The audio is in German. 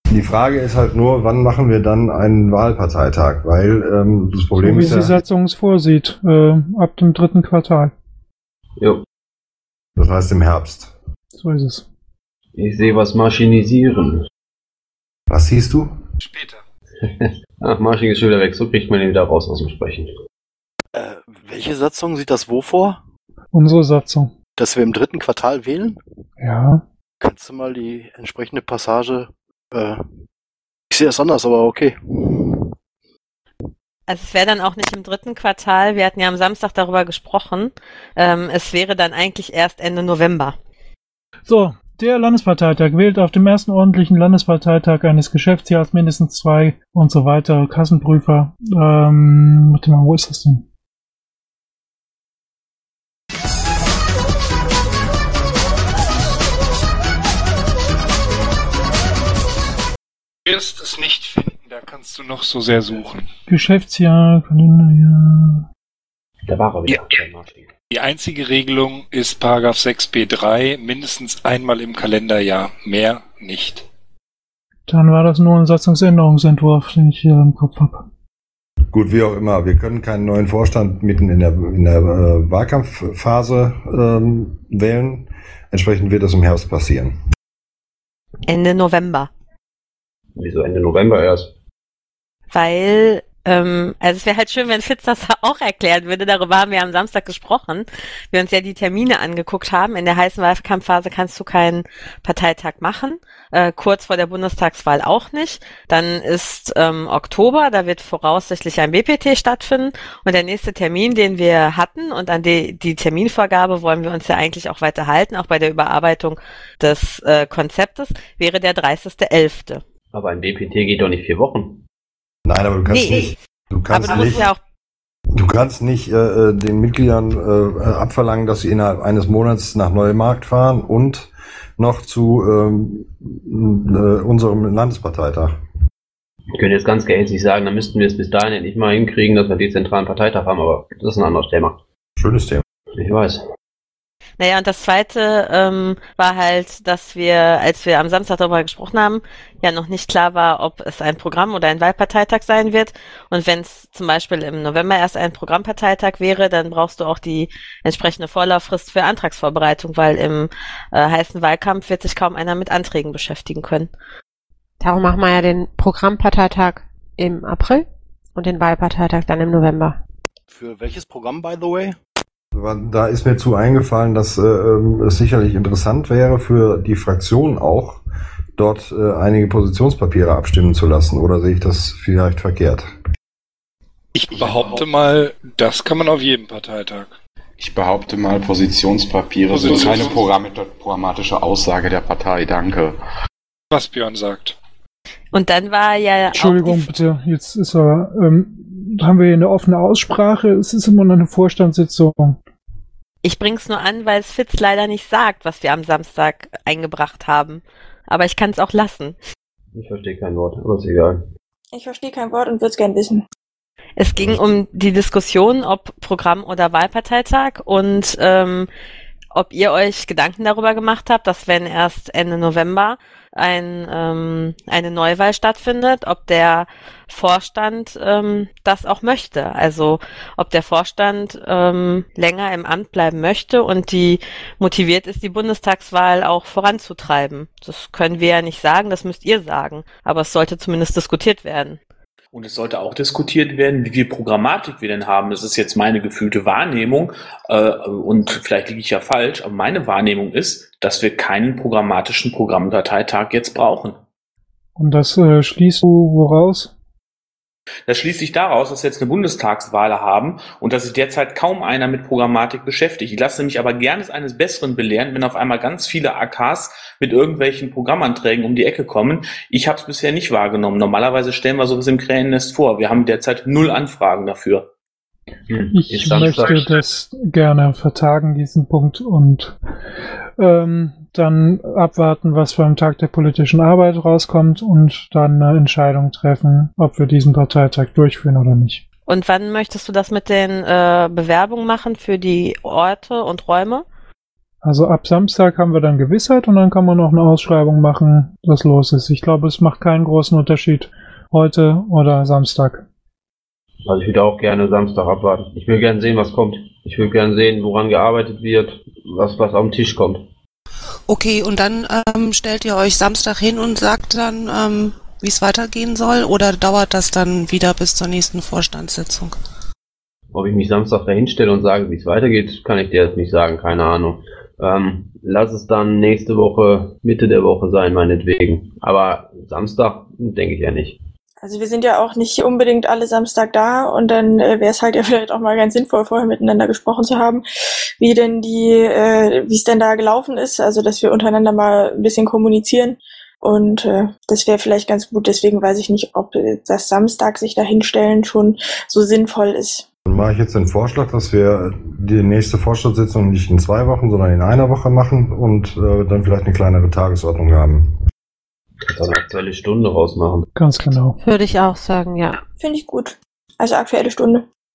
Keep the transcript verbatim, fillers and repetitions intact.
Die Frage ist halt nur, wann machen wir dann einen Wahlparteitag? Weil ähm, das Problem so, wie ist ja... die Satzung es vorsieht, äh, ab dem dritten Quartal. Jo. Das heißt im Herbst. So ist es. Ich sehe was maschinisieren. Was siehst du? Später. Ach, Marsching ist schon wieder weg. So kriegt man ihn wieder raus aus dem Sprechen. Äh, welche Satzung sieht das wo vor? Unsere Satzung. Dass wir im dritten Quartal wählen? Ja. Kannst du mal die entsprechende Passage... Äh, ich sehe es anders, aber okay. Also es wäre dann auch nicht im dritten Quartal. Wir hatten ja am Samstag darüber gesprochen. Ähm, es wäre dann eigentlich erst Ende November. So, der Landesparteitag wählt auf dem ersten ordentlichen Landesparteitag eines Geschäftsjahres mindestens zwei und so weiter Kassenprüfer. Ähm, warte mal, wo ist das denn? Du wirst es nicht finden, da kannst du noch so sehr suchen. Geschäftsjahr, Kalenderjahr. Da war er wieder. Ja. Die einzige Regelung ist Paragraph sechs b drei, mindestens einmal im Kalenderjahr, mehr nicht. Dann war das nur ein Satzungsänderungsentwurf, den ich hier im Kopf habe. Gut, wie auch immer, wir können keinen neuen Vorstand mitten in der, in der äh, Wahlkampfphase ähm, wählen. Entsprechend wird das im Herbst passieren. Ende November. Wieso Ende November erst? Weil, ähm, also es wäre halt schön, wenn Fitz das auch erklären würde. Darüber haben wir am Samstag gesprochen. Wir uns ja die Termine angeguckt haben. In der heißen Wahlkampfphase kannst du keinen Parteitag machen. Äh, kurz vor der Bundestagswahl auch nicht. Dann ist ähm, Oktober, da wird voraussichtlich ein B P T stattfinden. Und der nächste Termin, den wir hatten, und an die, die Terminvorgabe wollen wir uns ja eigentlich auch weiter halten, auch bei der Überarbeitung des äh, Konzeptes, wäre der dreißigster elfte Aber ein B P T geht doch nicht vier Wochen. Nein, aber du kannst Nee, nicht. Du kannst Aber du nicht. musst ja auch Du kannst nicht äh, den Mitgliedern äh, abverlangen, dass sie innerhalb eines Monats nach Neumarkt fahren und noch zu ähm, äh, unserem Landesparteitag. Wir können jetzt ganz gehässig sagen, dann müssten wir es bis dahin endlich mal hinkriegen, dass wir dezentralen Parteitag haben, aber das ist ein anderes Thema. Schönes Thema. Ich weiß. Naja, und das Zweite ähm, war halt, dass wir, als wir am Samstag darüber gesprochen haben, ja noch nicht klar war, ob es ein Programm- oder ein Wahlparteitag sein wird. Und wenn es zum Beispiel im November erst ein Programmparteitag wäre, dann brauchst du auch die entsprechende Vorlauffrist für Antragsvorbereitung, weil im äh, heißen Wahlkampf wird sich kaum einer mit Anträgen beschäftigen können. Darum machen wir ja den Programmparteitag im April und den Wahlparteitag dann im November. Für welches Programm, by the way? Da ist mir zu eingefallen, dass äh, es sicherlich interessant wäre für die Fraktion auch, dort äh, einige Positionspapiere abstimmen zu lassen. Oder sehe ich das vielleicht verkehrt? Ich behaupte mal, das kann man auf jedem Parteitag. Ich behaupte mal, Positionspapiere sind keine programmatische Aussage der Partei. Danke. Was Björn sagt. Und dann war ja Entschuldigung, auch bitte, jetzt ist aber, ähm, haben wir hier eine offene Aussprache, es ist immer noch eine Vorstandssitzung. Ich bring's nur an, weil es Fitz leider nicht sagt, was wir am Samstag eingebracht haben. Aber ich kann es auch lassen. Ich verstehe kein Wort, aber ist egal. Ich verstehe kein Wort und würde es gern wissen. Es ging um die Diskussion, ob Programm- oder Wahlparteitag und ähm, ob ihr euch Gedanken darüber gemacht habt, dass wenn erst Ende November ein, ähm, eine Neuwahl stattfindet, ob der Vorstand ähm, das auch möchte. Also ob der Vorstand ähm, länger im Amt bleiben möchte und die motiviert ist, die Bundestagswahl auch voranzutreiben. Das können wir ja nicht sagen, das müsst ihr sagen. Aber es sollte zumindest diskutiert werden. Und es sollte auch diskutiert werden, wie viel Programmatik wir denn haben. Das ist jetzt meine gefühlte Wahrnehmung äh, und vielleicht liege ich ja falsch, aber meine Wahrnehmung ist, dass wir keinen programmatischen Programmparteitag jetzt brauchen. Und das äh, schließt du woraus? Das schließt sich daraus, dass wir jetzt eine Bundestagswahl haben und dass sich derzeit kaum einer mit Programmatik beschäftigt. Ich lasse mich aber gerne eines Besseren belehren, wenn auf einmal ganz viele A Ks mit irgendwelchen Programmanträgen um die Ecke kommen. Ich habe es bisher nicht wahrgenommen. Normalerweise stellen wir sowas im Krähennest vor. Wir haben derzeit null Anfragen dafür. Hm. Ich möchte das gerne vertagen, diesen Punkt, und ähm, dann abwarten, was beim Tag der politischen Arbeit rauskommt und dann eine Entscheidung treffen, ob wir diesen Parteitag durchführen oder nicht. Und wann möchtest du das mit den äh, Bewerbungen machen für die Orte und Räume? Also ab Samstag haben wir dann Gewissheit und dann kann man auch eine Ausschreibung machen, was los ist. Ich glaube, es macht keinen großen Unterschied, heute oder Samstag. Also ich würde auch gerne Samstag abwarten. Ich will gerne sehen, was kommt. Ich will gerne sehen, woran gearbeitet wird, was, was auf den Tisch kommt. Okay, und dann ähm, stellt ihr euch Samstag hin und sagt dann, ähm, wie es weitergehen soll, oder dauert das dann wieder bis zur nächsten Vorstandssitzung? Ob ich mich Samstag dahin stelle und sage, wie es weitergeht, kann ich dir jetzt nicht sagen, keine Ahnung. Ähm, lass es dann nächste Woche, Mitte der Woche sein, meinetwegen. Aber Samstag denke ich ja nicht. Also wir sind ja auch nicht unbedingt alle Samstag da und dann äh, wäre es halt ja vielleicht auch mal ganz sinnvoll, vorher miteinander gesprochen zu haben, wie denn die, äh, wie es denn da gelaufen ist, also dass wir untereinander mal ein bisschen kommunizieren und äh, das wäre vielleicht ganz gut, deswegen weiß ich nicht, ob äh, das Samstag sich da hinstellen schon so sinnvoll ist. Dann mache ich jetzt den Vorschlag, dass wir die nächste Vorstandssitzung nicht in zwei Wochen, sondern in einer Woche machen und äh, dann vielleicht eine kleinere Tagesordnung haben. Dann eine aktuelle Stunde rausmachen. Ganz genau. Würde ich auch sagen, ja. Finde ich gut. Also aktuelle Stunde.